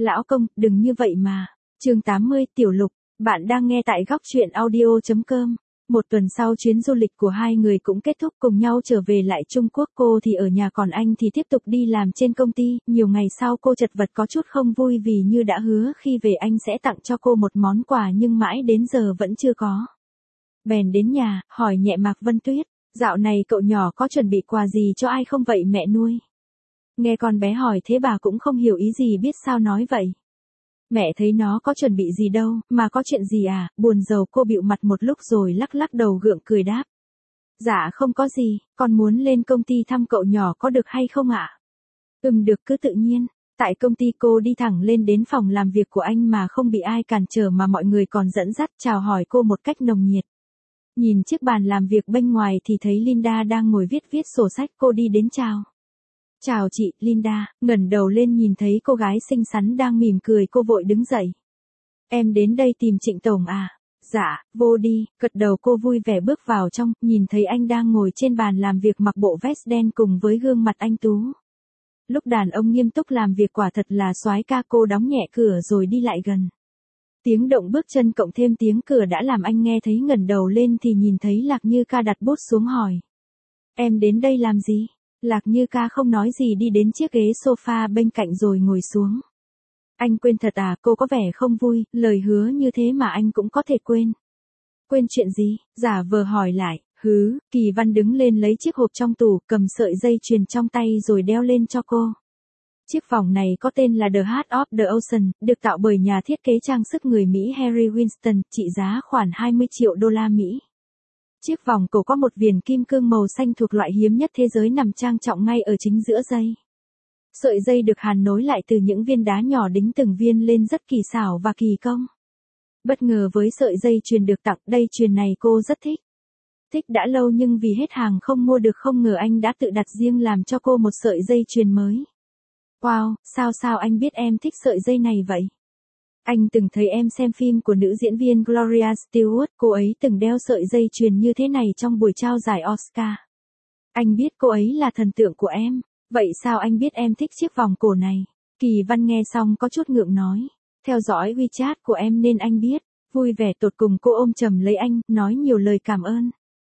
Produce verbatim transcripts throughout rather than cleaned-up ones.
Lão công, đừng như vậy mà. Chương tám mươi, Tiểu Lục, bạn đang nghe tại góc truyện audio.com. Một tuần sau chuyến du lịch của hai người cũng kết thúc, cùng nhau trở về lại Trung Quốc, cô thì ở nhà còn anh thì tiếp tục đi làm trên công ty. Nhiều ngày sau cô chật vật có chút không vui vì như đã hứa khi về anh sẽ tặng cho cô một món quà nhưng mãi đến giờ vẫn chưa có. Bèn đến nhà, hỏi nhẹ Mạc Vân Tuyết, dạo này cậu nhỏ có chuẩn bị quà gì cho ai không vậy mẹ nuôi? Nghe con bé hỏi thế bà cũng không hiểu ý gì biết sao nói vậy. Mẹ thấy nó có chuẩn bị gì đâu, mà có chuyện gì à, buồn rầu cô bịu mặt một lúc rồi lắc lắc đầu gượng cười đáp. Dạ không có gì, con muốn lên công ty thăm cậu nhỏ có được hay không ạ? Ừm được cứ tự nhiên. Tại công ty cô đi thẳng lên đến phòng làm việc của anh mà không bị ai cản trở mà mọi người còn dẫn dắt chào hỏi cô một cách nồng nhiệt. Nhìn chiếc bàn làm việc bên ngoài thì thấy Linda đang ngồi viết viết sổ sách, cô đi đến chào. Chào chị, Linda, ngẩng đầu lên nhìn thấy cô gái xinh xắn đang mỉm cười cô vội đứng dậy. Em đến đây tìm Trịnh Tổng à? Dạ, vô đi, gật đầu cô vui vẻ bước vào trong, nhìn thấy anh đang ngồi trên bàn làm việc mặc bộ vest đen cùng với gương mặt anh tú. Lúc đàn ông nghiêm túc làm việc quả thật là soái ca, cô đóng nhẹ cửa rồi đi lại gần. Tiếng động bước chân cộng thêm tiếng cửa đã làm anh nghe thấy, ngẩng đầu lên thì nhìn thấy Lạc Như Ca đặt bút xuống hỏi. Em đến đây làm gì? Lạc Như Ca không nói gì đi đến chiếc ghế sofa bên cạnh rồi ngồi xuống. Anh quên thật à? Cô có vẻ không vui, lời hứa như thế mà anh cũng có thể quên. Quên chuyện gì? Giả vờ hỏi lại. Hứ, Kỳ Văn đứng lên lấy chiếc hộp trong tủ, cầm sợi dây chuyền trong tay rồi đeo lên cho cô. Chiếc vòng này có tên là The Heart of the Ocean, được tạo bởi nhà thiết kế trang sức người Mỹ Harry Winston, trị giá khoảng hai mươi triệu đô la Mỹ. Chiếc vòng cổ có một viền kim cương màu xanh thuộc loại hiếm nhất thế giới nằm trang trọng ngay ở chính giữa dây. Sợi dây được hàn nối lại từ những viên đá nhỏ đính từng viên lên rất kỳ xảo và kỳ công. Bất ngờ với sợi dây chuyền được tặng, đây chuyền này cô rất thích. Thích đã lâu nhưng vì hết hàng không mua được, không ngờ anh đã tự đặt riêng làm cho cô một sợi dây chuyền mới. Wow, sao sao anh biết em thích sợi dây này vậy? Anh từng thấy em xem phim của nữ diễn viên Gloria Stewart, cô ấy từng đeo sợi dây chuyền như thế này trong buổi trao giải Oscar. Anh biết cô ấy là thần tượng của em, vậy sao anh biết em thích chiếc vòng cổ này? Kỳ Văn nghe xong có chút ngượng nói, theo dõi WeChat của em nên anh biết. Vui vẻ tột cùng cô ôm chầm lấy anh, nói nhiều lời cảm ơn.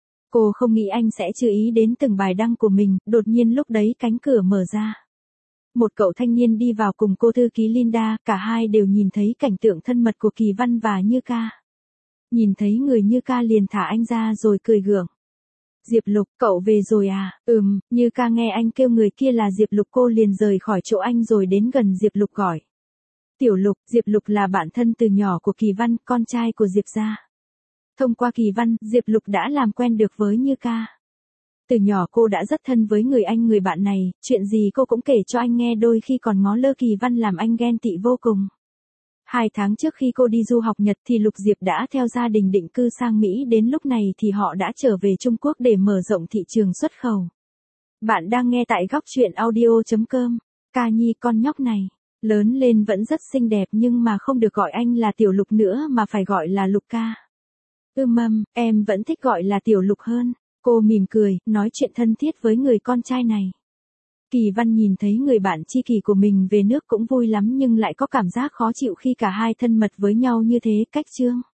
Cô không nghĩ anh sẽ chú ý đến từng bài đăng của mình, đột nhiên lúc đấy cánh cửa mở ra. Một cậu thanh niên đi vào cùng cô thư ký Linda, cả hai đều nhìn thấy cảnh tượng thân mật của Kỳ Văn và Như Ca. Nhìn thấy người Như Ca liền thả anh ra rồi cười gượng. Diệp Lục, cậu về rồi à? Ừm, Như Ca nghe anh kêu người kia là Diệp Lục cô liền rời khỏi chỗ anh rồi đến gần Diệp Lục gọi. Tiểu Lục, Diệp Lục là bạn thân từ nhỏ của Kỳ Văn, con trai của Diệp gia. Thông qua Kỳ Văn, Diệp Lục đã làm quen được với Như Ca. Từ nhỏ cô đã rất thân với người anh người bạn này, chuyện gì cô cũng kể cho anh nghe, đôi khi còn ngó lơ Kỳ Văn làm anh ghen tị vô cùng. Hai tháng trước khi cô đi du học Nhật thì Lục Diệp đã theo gia đình định cư sang Mỹ, đến lúc này thì họ đã trở về Trung Quốc để mở rộng thị trường xuất khẩu. Bạn đang nghe tại góc truyện audio.com. Ca Nhi, con nhóc này, lớn lên vẫn rất xinh đẹp nhưng mà không được gọi anh là Tiểu Lục nữa mà phải gọi là Lục ca. Ưm mâm, em vẫn thích gọi là Tiểu Lục hơn. Cô mỉm cười, nói chuyện thân thiết với người con trai này. Kỳ Văn nhìn thấy người bạn tri kỷ của mình về nước cũng vui lắm nhưng lại có cảm giác khó chịu khi cả hai thân mật với nhau như thế. Cách chương